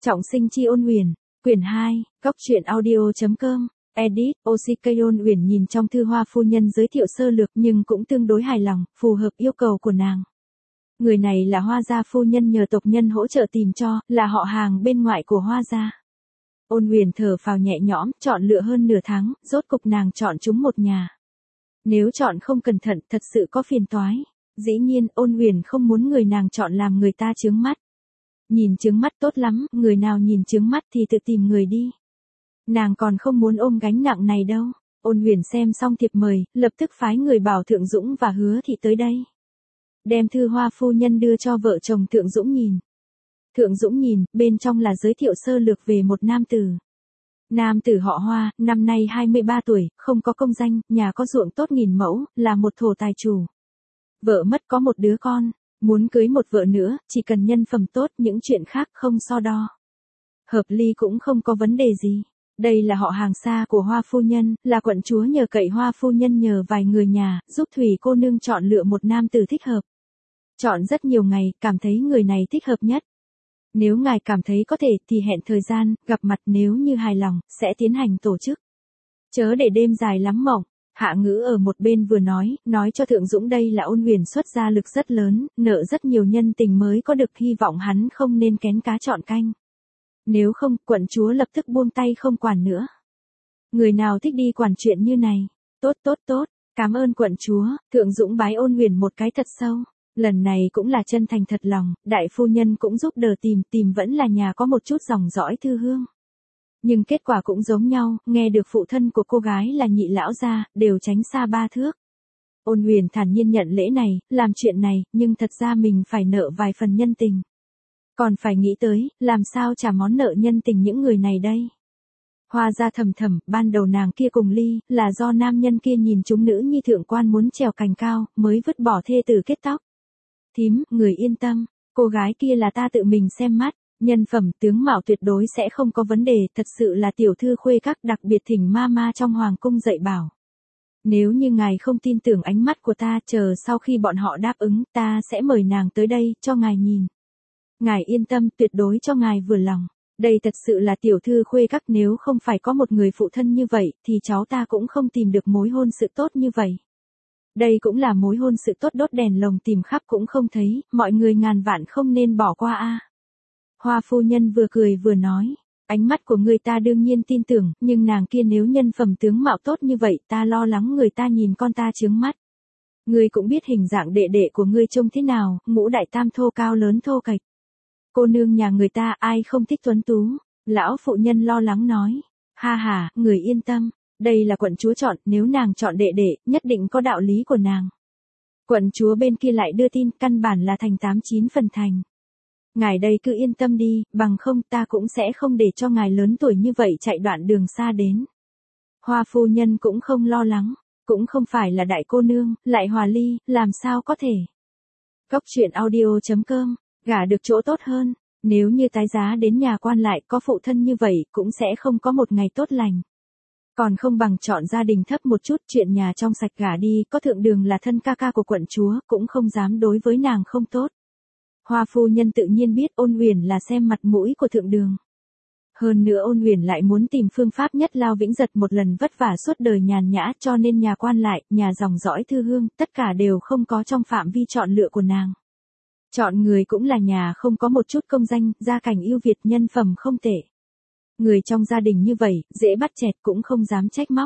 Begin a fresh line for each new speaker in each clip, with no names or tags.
Trọng sinh chi Ôn Uyển, quyển 2, góc truyện audio.com, edit, OCK. Ôn Uyển nhìn trong thư Hoa phu nhân giới thiệu sơ lược nhưng cũng tương đối hài lòng, phù hợp yêu cầu của nàng. Người này là Hoa gia phu nhân nhờ tộc nhân hỗ trợ tìm cho, là họ hàng bên ngoại của Hoa gia. Ôn Uyển thở phào nhẹ nhõm, chọn lựa hơn nửa tháng, rốt cục nàng chọn chúng một nhà. Nếu chọn không cẩn thận thật sự có phiền toái. Dĩ nhiên Ôn Uyển không muốn người nàng chọn làm người ta chướng mắt. Nhìn chướng mắt tốt lắm, người nào nhìn chướng mắt thì tự tìm người đi. Nàng còn không muốn ôm gánh nặng này đâu. Ôn Uyển xem xong thiệp mời, lập tức phái người bảo Thượng Dũng và Hứa Thị tới đây. Đem thư Hoa phu nhân đưa cho vợ chồng Thượng Dũng nhìn. Thượng Dũng nhìn, bên trong là giới thiệu sơ lược về một nam tử. Nam tử họ Hoa, năm nay 23 tuổi, không có công danh, nhà có ruộng tốt 1000 mẫu, là một thổ tài chủ. Vợ mất có một đứa con, muốn cưới một vợ nữa, chỉ cần nhân phẩm tốt, những chuyện khác không so đo. Hợp ly cũng không có vấn đề gì. Đây là họ hàng xa của Hoa phu nhân, là quận chúa nhờ cậy Hoa phu nhân nhờ vài người nhà, giúp Thủy cô nương chọn lựa một nam tử thích hợp. Chọn rất nhiều ngày, cảm thấy người này thích hợp nhất. Nếu ngài cảm thấy có thể thì hẹn thời gian, gặp mặt, nếu như hài lòng, sẽ tiến hành tổ chức. Chớ để đêm dài lắm mộng. Hạ Ngữ ở một bên vừa nói cho Thượng Dũng đây là Ôn Uyển xuất gia lực rất lớn, nợ rất nhiều nhân tình mới có được, hy vọng hắn không nên kén cá chọn canh. Nếu không, quận chúa lập tức buông tay không quản nữa. Người nào thích đi quản chuyện như này? Tốt, cảm ơn quận chúa. Thượng Dũng bái Ôn Uyển một cái thật sâu. Lần này cũng là chân thành thật lòng, đại phu nhân cũng giúp đỡ tìm vẫn là nhà có một chút dòng dõi thư hương. Nhưng kết quả cũng giống nhau, nghe được phụ thân của cô gái là Nhị lão gia, đều tránh xa 3 thước. Ôn Uyển thản nhiên nhận lễ này, làm chuyện này, nhưng thật ra mình phải nợ vài phần nhân tình. Còn phải nghĩ tới, làm sao trả món nợ nhân tình những người này đây. Hoa gia thầm, ban đầu nàng kia cùng ly, là do nam nhân kia nhìn chúng nữ nhi thượng quan muốn trèo cành cao, mới vứt bỏ thê tử kết tóc. Thím, người yên tâm, cô gái kia là ta tự mình xem mắt. Nhân phẩm tướng mạo tuyệt đối sẽ không có vấn đề, thật sự là tiểu thư khuê các, đặc biệt thỉnh ma trong hoàng cung dạy bảo. Nếu như ngài không tin tưởng ánh mắt của ta, chờ sau khi bọn họ đáp ứng, ta sẽ mời nàng tới đây, cho ngài nhìn. Ngài yên tâm, tuyệt đối cho ngài vừa lòng. Đây thật sự là tiểu thư khuê các, nếu không phải có một người phụ thân như vậy, thì cháu ta cũng không tìm được mối hôn sự tốt như vậy. Đây cũng là mối hôn sự tốt, đốt đèn lồng tìm khắp cũng không thấy, mọi người ngàn vạn không nên bỏ qua a. Hoa phu nhân vừa cười vừa nói, ánh mắt của người ta đương nhiên tin tưởng, nhưng nàng kia nếu nhân phẩm tướng mạo tốt như vậy, ta lo lắng người ta nhìn con ta chướng mắt. Ngươi cũng biết hình dạng đệ đệ của ngươi trông thế nào, ngũ đại tam thô cao lớn thô kệch. Cô nương nhà người ta ai không thích tuấn tú, lão phụ nhân lo lắng nói, ha, người yên tâm, đây là quận chúa chọn, nếu nàng chọn đệ đệ, nhất định có đạo lý của nàng. Quận chúa bên kia lại đưa tin, căn bản là thành 89 phần thành. Ngài đây cứ yên tâm đi, bằng không ta cũng sẽ không để cho ngài lớn tuổi như vậy chạy đoạn đường xa đến. Hoa phu nhân cũng không lo lắng, cũng không phải là đại cô nương, lại hòa ly, làm sao có thể. Góc truyện audio.com, gả được chỗ tốt hơn, nếu như tái giá đến nhà quan lại có phụ thân như vậy cũng sẽ không có một ngày tốt lành. Còn không bằng chọn gia đình thấp một chút, chuyện nhà trong sạch gả đi, có Thượng Đường là thân ca của quận chúa, cũng không dám đối với nàng không tốt. Hoa phu nhân tự nhiên biết Ôn Uyển là xem mặt mũi của Thượng Đường. Hơn nữa Ôn Uyển lại muốn tìm phương pháp nhất lao vĩnh giật một lần vất vả suốt đời nhàn nhã, cho nên nhà quan lại, nhà dòng dõi thư hương, tất cả đều không có trong phạm vi chọn lựa của nàng. Chọn người cũng là nhà không có một chút công danh, gia cảnh ưu việt, nhân phẩm không tệ. Người trong gia đình như vậy, dễ bắt chẹt cũng không dám trách móc.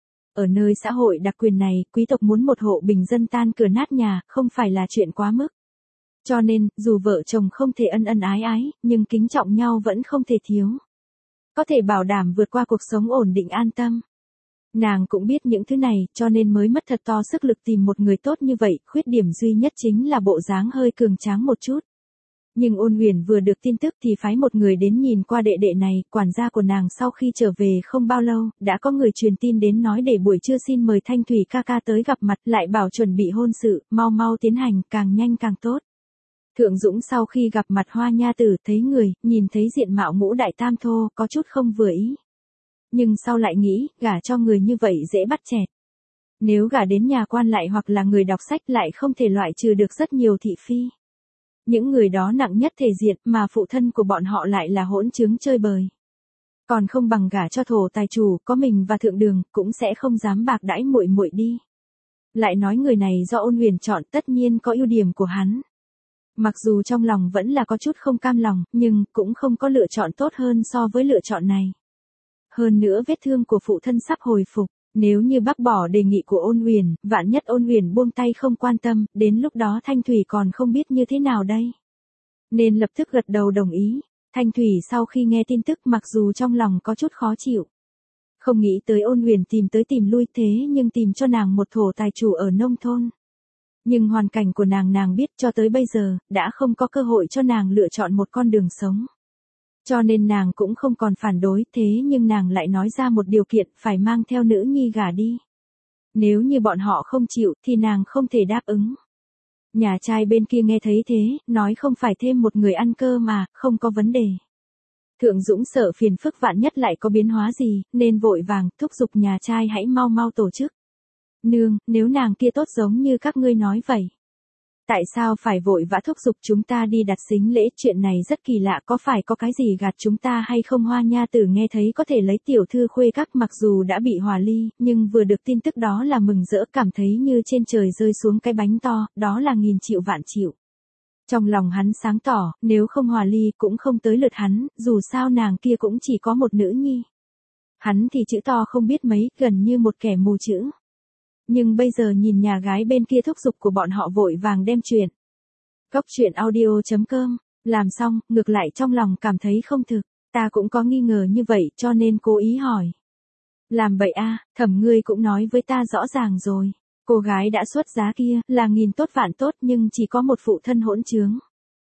Ở nơi xã hội đặc quyền này, quý tộc muốn một hộ bình dân tan cửa nát nhà, không phải là chuyện quá mức. Cho nên, dù vợ chồng không thể ân ái, nhưng kính trọng nhau vẫn không thể thiếu. Có thể bảo đảm vượt qua cuộc sống ổn định an tâm. Nàng cũng biết những thứ này, cho nên mới mất thật to sức lực tìm một người tốt như vậy, khuyết điểm duy nhất chính là bộ dáng hơi cường tráng một chút. Nhưng Ôn Uyển vừa được tin tức thì phái một người đến nhìn qua đệ đệ này, quản gia của nàng sau khi trở về không bao lâu, đã có người truyền tin đến nói để buổi trưa xin mời Thanh Thủy ca ca tới gặp mặt, lại bảo chuẩn bị hôn sự, mau tiến hành, càng nhanh càng tốt. Thượng Dũng sau khi gặp mặt Hoa nha tử, thấy người, nhìn thấy diện mạo ngũ đại tam thô, có chút không vừa ý. Nhưng sau lại nghĩ, gả cho người như vậy dễ bắt chẹt. Nếu gả đến nhà quan lại hoặc là người đọc sách lại không thể loại trừ được rất nhiều thị phi. Những người đó nặng nhất thể diện mà phụ thân của bọn họ lại là hỗn trướng chơi bời. Còn không bằng gả cho thổ tài chủ, có mình và thượng đường, cũng sẽ không dám bạc đãi muội muội đi. Lại nói người này do Ôn Huyền chọn tất nhiên có ưu điểm của hắn. Mặc dù trong lòng vẫn là có chút không cam lòng, nhưng cũng không có lựa chọn tốt hơn so với lựa chọn này. Hơn nữa vết thương của phụ thân sắp hồi phục, nếu như bác bỏ đề nghị của Ôn Huyền, vạn nhất Ôn Huyền buông tay không quan tâm, đến lúc đó Thanh Thủy còn không biết như thế nào đây. Nên lập tức gật đầu đồng ý. Thanh Thủy sau khi nghe tin tức mặc dù trong lòng có chút khó chịu. Không nghĩ tới Ôn Huyền tìm tới tìm lui thế nhưng tìm cho nàng một thổ tài chủ ở nông thôn. Nhưng hoàn cảnh của nàng biết cho tới bây giờ, đã không có cơ hội cho nàng lựa chọn một con đường sống. Cho nên nàng cũng không còn phản đối, thế nhưng nàng lại nói ra một điều kiện phải mang theo nữ nhi gả đi. Nếu như bọn họ không chịu thì nàng không thể đáp ứng. Nhà trai bên kia nghe thấy thế, nói không phải thêm một người ăn cơ mà, không có vấn đề. Thượng Dũng sợ phiền phức vạn nhất lại có biến hóa gì, nên vội vàng thúc giục nhà trai hãy mau mau tổ chức. Nương, nếu nàng kia tốt giống như các ngươi nói vậy. Tại sao phải vội vã thúc giục chúng ta đi đặt sính lễ, chuyện này rất kỳ lạ, có phải có cái gì gạt chúng ta hay không? Hoa Nha Tử nghe thấy có thể lấy tiểu thư khuê các, mặc dù đã bị hòa ly, nhưng vừa được tin tức đó là mừng rỡ, cảm thấy như trên trời rơi xuống cái bánh to, đó là nghìn triệu vạn triệu. Trong lòng hắn sáng tỏ, nếu không hòa ly cũng không tới lượt hắn, dù sao nàng kia cũng chỉ có một nữ nhi. Hắn thì chữ to không biết mấy, gần như một kẻ mù chữ. Nhưng bây giờ nhìn nhà gái bên kia thúc giục của bọn họ vội vàng đem chuyện. Cốc truyện audio.com, làm xong, ngược lại trong lòng cảm thấy không thực, ta cũng có nghi ngờ như vậy cho nên cố ý hỏi. Làm bậy a, Thẩm ngươi cũng nói với ta rõ ràng rồi. Cô gái đã xuất giá kia là nghìn tốt vạn tốt nhưng chỉ có một phụ thân hỗn trướng.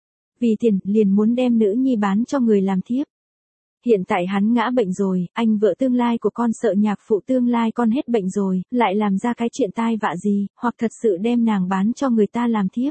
Vì tiền liền muốn đem nữ nhi bán cho người làm thiếp. Hiện tại hắn ngã bệnh rồi, anh vợ tương lai của con sợ nhạc phụ tương lai con hết bệnh rồi, lại làm ra cái chuyện tai vạ gì, hoặc thật sự đem nàng bán cho người ta làm thiếp.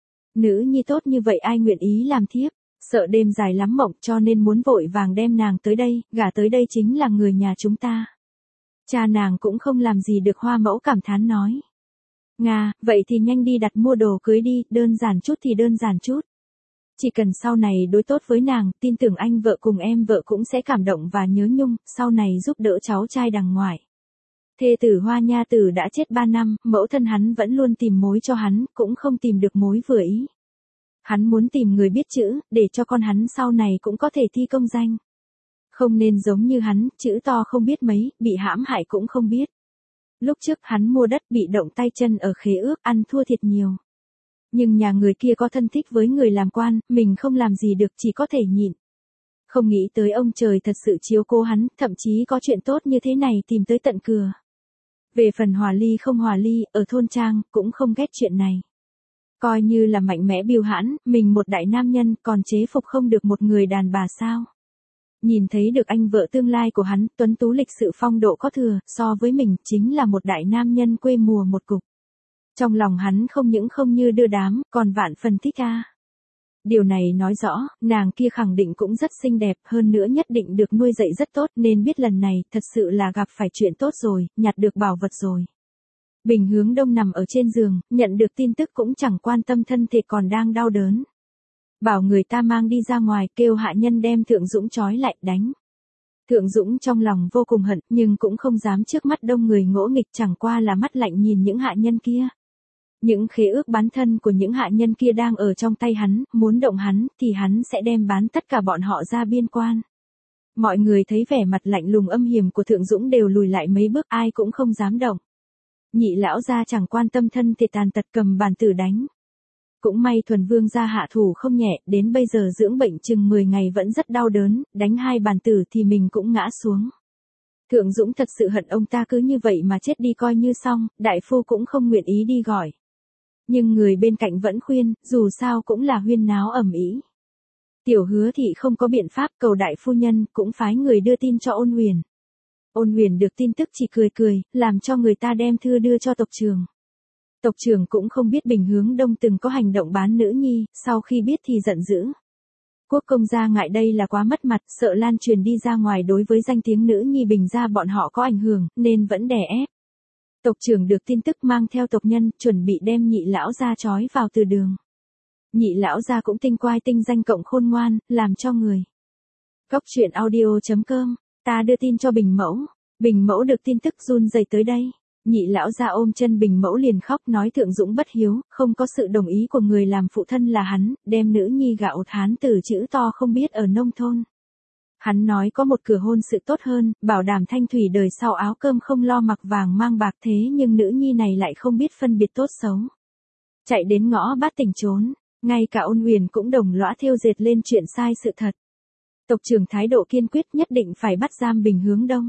Nữ nhi tốt như vậy ai nguyện ý làm thiếp, sợ đêm dài lắm mộng cho nên muốn vội vàng đem nàng tới đây, gả tới đây chính là người nhà chúng ta. Cha nàng cũng không làm gì được, Hoa Mẫu cảm thán nói. Nga, vậy thì nhanh đi đặt mua đồ cưới đi, đơn giản chút thì đơn giản chút. Chỉ cần sau này đối tốt với nàng, tin tưởng anh vợ cùng em vợ cũng sẽ cảm động và nhớ nhung, sau này giúp đỡ cháu trai đằng ngoại. Thê tử Hoa Nha Tử đã chết 3 năm, mẫu thân hắn vẫn luôn tìm mối cho hắn, cũng không tìm được mối vừa ý. Hắn muốn tìm người biết chữ, để cho con hắn sau này cũng có thể thi công danh. Không nên giống như hắn, chữ to không biết mấy, bị hãm hại cũng không biết. Lúc trước hắn mua đất bị động tay chân ở khế ước, ăn thua thiệt nhiều. Nhưng nhà người kia có thân thích với người làm quan, mình không làm gì được, chỉ có thể nhịn. Không nghĩ tới ông trời thật sự chiếu cố hắn, thậm chí có chuyện tốt như thế này tìm tới tận cửa. Về phần hòa ly không hòa ly, ở thôn trang, cũng không ghét chuyện này. Coi như là mạnh mẽ biêu hãn, mình một đại nam nhân còn chế phục không được một người đàn bà sao. Nhìn thấy được anh vợ tương lai của hắn, tuấn tú lịch sự phong độ có thừa, so với mình, chính là một đại nam nhân quê mùa một cục. Trong lòng hắn không những không như đưa đám, còn vạn phần thích a. Điều này nói rõ, nàng kia khẳng định cũng rất xinh đẹp, hơn nữa nhất định được nuôi dạy rất tốt, nên biết lần này, thật sự là gặp phải chuyện tốt rồi, nhặt được bảo vật rồi. Bình Hướng Đông nằm ở trên giường, nhận được tin tức cũng chẳng quan tâm thân thể còn đang đau đớn. Bảo người ta mang đi ra ngoài, kêu hạ nhân đem Thượng Dũng trói lại, đánh. Thượng Dũng trong lòng vô cùng hận, nhưng cũng không dám trước mắt đông người ngỗ nghịch, chẳng qua là mắt lạnh nhìn những hạ nhân kia. Những khế ước bán thân của những hạ nhân kia đang ở trong tay hắn, muốn động hắn, thì hắn sẽ đem bán tất cả bọn họ ra biên quan. Mọi người thấy vẻ mặt lạnh lùng âm hiểm của Thượng Dũng đều lùi lại mấy bước, ai cũng không dám động. Nhị lão gia chẳng quan tâm thân thể tàn tật cầm bàn tử đánh. Cũng may Thuần Vương gia hạ thủ không nhẹ, đến bây giờ dưỡng bệnh chừng 10 ngày vẫn rất đau đớn, đánh 2 bàn tử thì mình cũng ngã xuống. Thượng Dũng thật sự hận ông ta cứ như vậy mà chết đi coi như xong, đại phu cũng không nguyện ý đi gọi. Nhưng người bên cạnh vẫn khuyên, dù sao cũng là huyên náo ầm ĩ. Tiểu Hứa Thị không có biện pháp, cầu đại phu nhân, cũng phái người đưa tin cho Ôn Huyền. Ôn Huyền được tin tức chỉ cười cười, làm cho người ta đem thư đưa cho tộc trưởng. Tộc trưởng cũng không biết Bình Hướng Đông từng có hành động bán nữ nhi, sau khi biết thì giận dữ. Quốc công gia ngại đây là quá mất mặt, sợ lan truyền đi ra ngoài đối với danh tiếng nữ nhi Bình gia bọn họ có ảnh hưởng, nên vẫn đè ép. Tộc trưởng được tin tức mang theo tộc nhân, chuẩn bị đem nhị lão gia trói vào từ đường. Nhị lão gia cũng tinh quai tinh danh cộng khôn ngoan, làm cho người. Cóc truyện audio.com, ta đưa tin cho Bình Mẫu. Bình Mẫu được tin tức run rẩy tới đây. Nhị lão gia ôm chân Bình Mẫu liền khóc nói Thượng Dũng bất hiếu, không có sự đồng ý của người làm phụ thân là hắn, đem nữ nhi gả ột hán tử chữ to không biết ở nông thôn. Hắn nói có một cửa hôn sự tốt hơn, bảo đảm Thanh Thủy đời sau áo cơm không lo mặc vàng mang bạc thế nhưng nữ nhi này lại không biết phân biệt tốt xấu. Chạy đến ngõ Bát Tỉnh trốn, ngay cả Ôn Huyền cũng đồng lõa thêu dệt lên chuyện sai sự thật. Tộc trưởng thái độ kiên quyết nhất định phải bắt giam Bình Hướng Đông.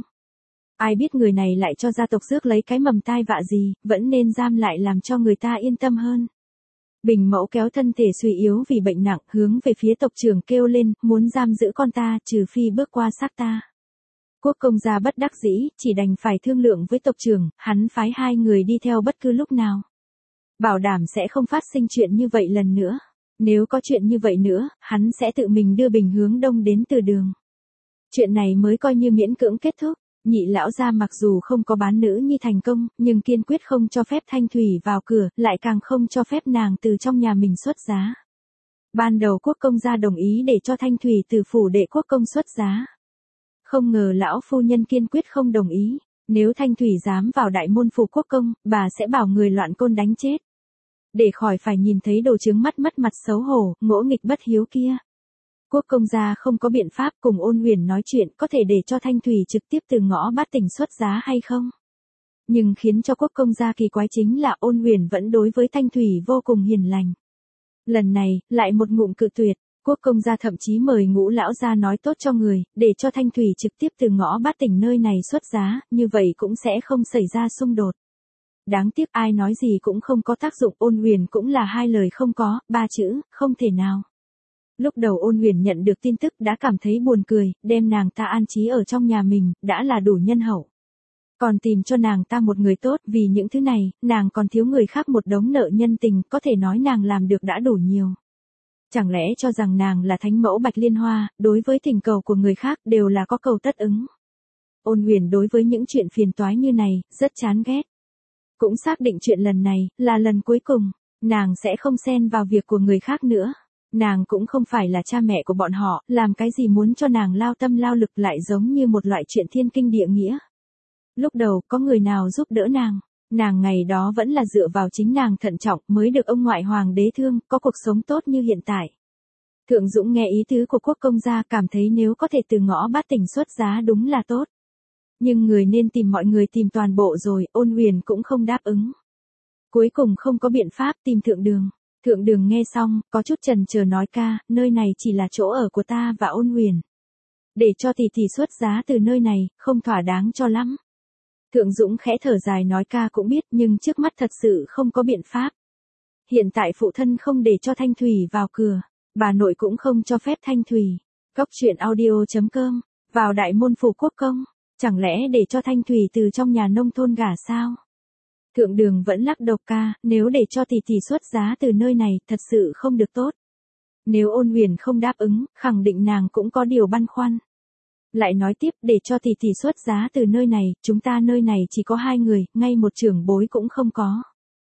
Ai biết người này lại cho gia tộc rước lấy cái mầm tai vạ gì, vẫn nên giam lại làm cho người ta yên tâm hơn. Bình Mẫu kéo thân thể suy yếu vì bệnh nặng, hướng về phía tộc trưởng kêu lên, muốn giam giữ con ta, trừ phi bước qua xác ta. Quốc công gia bất đắc dĩ, chỉ đành phải thương lượng với tộc trưởng, hắn phái 2 người đi theo bất cứ lúc nào. Bảo đảm sẽ không phát sinh chuyện như vậy lần nữa. Nếu có chuyện như vậy nữa, hắn sẽ tự mình đưa Bình Hướng Đông đến từ đường. Chuyện này mới coi như miễn cưỡng kết thúc. Nhị lão gia mặc dù không có bán nữ nhi thành công, nhưng kiên quyết không cho phép Thanh Thủy vào cửa, lại càng không cho phép nàng từ trong nhà mình xuất giá. Ban đầu quốc công gia đồng ý để cho Thanh Thủy từ phủ đệ quốc công xuất giá. Không ngờ lão phu nhân kiên quyết không đồng ý. Nếu Thanh Thủy dám vào đại môn phủ quốc công, bà sẽ bảo người loạn côn đánh chết. Để khỏi phải nhìn thấy đồ trướng mắt mất mặt xấu hổ, ngỗ nghịch bất hiếu kia. Quốc công gia không có biện pháp cùng Ôn Huyền nói chuyện có thể để cho Thanh Thủy trực tiếp từ ngõ Bát Tỉnh xuất giá hay không. Nhưng khiến cho quốc công gia kỳ quái chính là Ôn Huyền vẫn đối với Thanh Thủy vô cùng hiền lành. Lần này, lại một ngụm cự tuyệt, quốc công gia thậm chí mời Ngũ lão gia nói tốt cho người, để cho Thanh Thủy trực tiếp từ ngõ Bát Tỉnh nơi này xuất giá, như vậy cũng sẽ không xảy ra xung đột. Đáng tiếc ai nói gì cũng không có tác dụng, Ôn Huyền cũng là 2 lời không có, 3 chữ, không thể nào. Lúc đầu Ôn Huyền nhận được tin tức đã cảm thấy buồn cười, đem nàng ta an trí ở trong nhà mình, đã là đủ nhân hậu. Còn tìm cho nàng ta một người tốt, vì những thứ này, nàng còn thiếu người khác một đống nợ nhân tình, có thể nói nàng làm được đã đủ nhiều. Chẳng lẽ cho rằng nàng là thánh mẫu Bạch Liên Hoa, đối với thỉnh cầu của người khác đều là có cầu tất ứng. Ôn Huyền đối với những chuyện phiền toái như này, rất chán ghét. Cũng xác định chuyện lần này, là lần cuối cùng, nàng sẽ không xen vào việc của người khác nữa. Nàng cũng không phải là cha mẹ của bọn họ, làm cái gì muốn cho nàng lao tâm lao lực lại giống như một loại chuyện thiên kinh địa nghĩa. Lúc đầu có người nào giúp đỡ nàng ngày đó vẫn là dựa vào chính nàng thận trọng mới được ông ngoại hoàng đế thương, có cuộc sống tốt như hiện tại. Thượng Dũng nghe ý tứ của quốc công gia cảm thấy nếu có thể từ ngõ Bát Tỉnh xuất giá đúng là tốt. Nhưng người nên tìm mọi người tìm toàn bộ rồi, Ôn Huyền cũng không đáp ứng. Cuối cùng không có biện pháp tìm Thượng Đường. Thượng Đường nghe xong, có chút chần chờ nói ca, nơi này chỉ là chỗ ở của ta và Ôn Huyền. Để cho tỷ tỷ xuất giá từ nơi này, không thỏa đáng cho lắm. Thượng Dũng khẽ thở dài nói ca cũng biết nhưng trước mắt thật sự không có biện pháp. Hiện tại phụ thân không để cho Thanh Thủy vào cửa, bà nội cũng không cho phép Thanh Thủy. Cóc truyện audio.com, vào đại môn phủ quốc công, chẳng lẽ để cho Thanh Thủy từ trong nhà nông thôn gả sao? Thượng Đường vẫn lắc đầu ca, nếu để cho tỷ tỷ xuất giá từ nơi này, thật sự không được tốt. Nếu Ôn Huyền không đáp ứng, khẳng định nàng cũng có điều băn khoăn. Lại nói tiếp, để cho tỷ tỷ xuất giá từ nơi này, chúng ta nơi này chỉ có 2 người, ngay một trưởng bối cũng không có.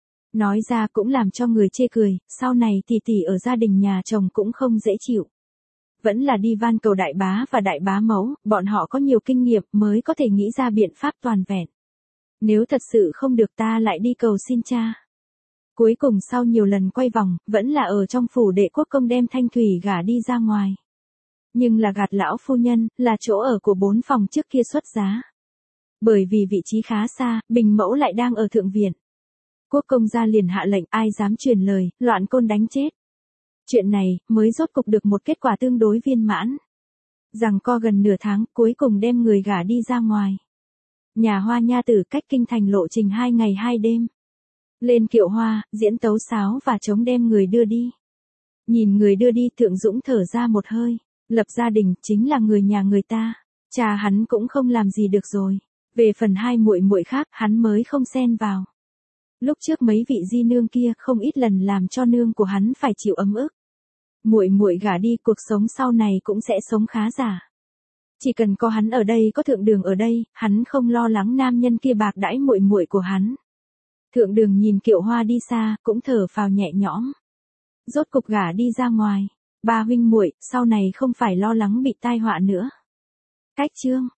Nói ra cũng làm cho người chê cười, sau này tỷ tỷ ở gia đình nhà chồng cũng không dễ chịu. Vẫn là đi van cầu đại bá và đại bá mẫu, bọn họ có nhiều kinh nghiệm mới có thể nghĩ ra biện pháp toàn vẹn. Nếu thật sự không được ta lại đi cầu xin cha. Cuối cùng sau nhiều lần quay vòng, vẫn là ở trong phủ đệ quốc công đem Thanh Thủy gả đi ra ngoài. Nhưng là gạt lão phu nhân, là chỗ ở của 4 phòng trước kia xuất giá. Bởi vì vị trí khá xa, Bình Mẫu lại đang ở thượng viện. Quốc công gia liền hạ lệnh ai dám truyền lời, loạn côn đánh chết. Chuyện này, mới rốt cục được một kết quả tương đối viên mãn. Rằng co gần nửa tháng, cuối cùng đem người gả đi ra ngoài. Nhà Hoa nha tử cách kinh thành lộ trình 2 ngày 2 đêm. Lên kiệu hoa, diễn tấu sáo và trống đem người đưa đi. Nhìn người đưa đi Thượng Dũng thở ra một hơi. Lập gia đình chính là người nhà người ta. Cha hắn cũng không làm gì được rồi. Về phần 2 muội muội khác hắn mới không xen vào. Lúc trước mấy vị di nương kia không ít lần làm cho nương của hắn phải chịu ấm ức. Muội muội gả đi cuộc sống sau này cũng sẽ sống khá giả. Chỉ cần có hắn ở đây có Thượng Đường ở đây, hắn không lo lắng nam nhân kia bạc đãi muội muội của hắn. Thượng Đường nhìn kiệu hoa đi xa, cũng thở phào nhẹ nhõm. Rốt cục gả đi ra ngoài. Ba huynh muội sau này không phải lo lắng bị tai họa nữa. Cách chương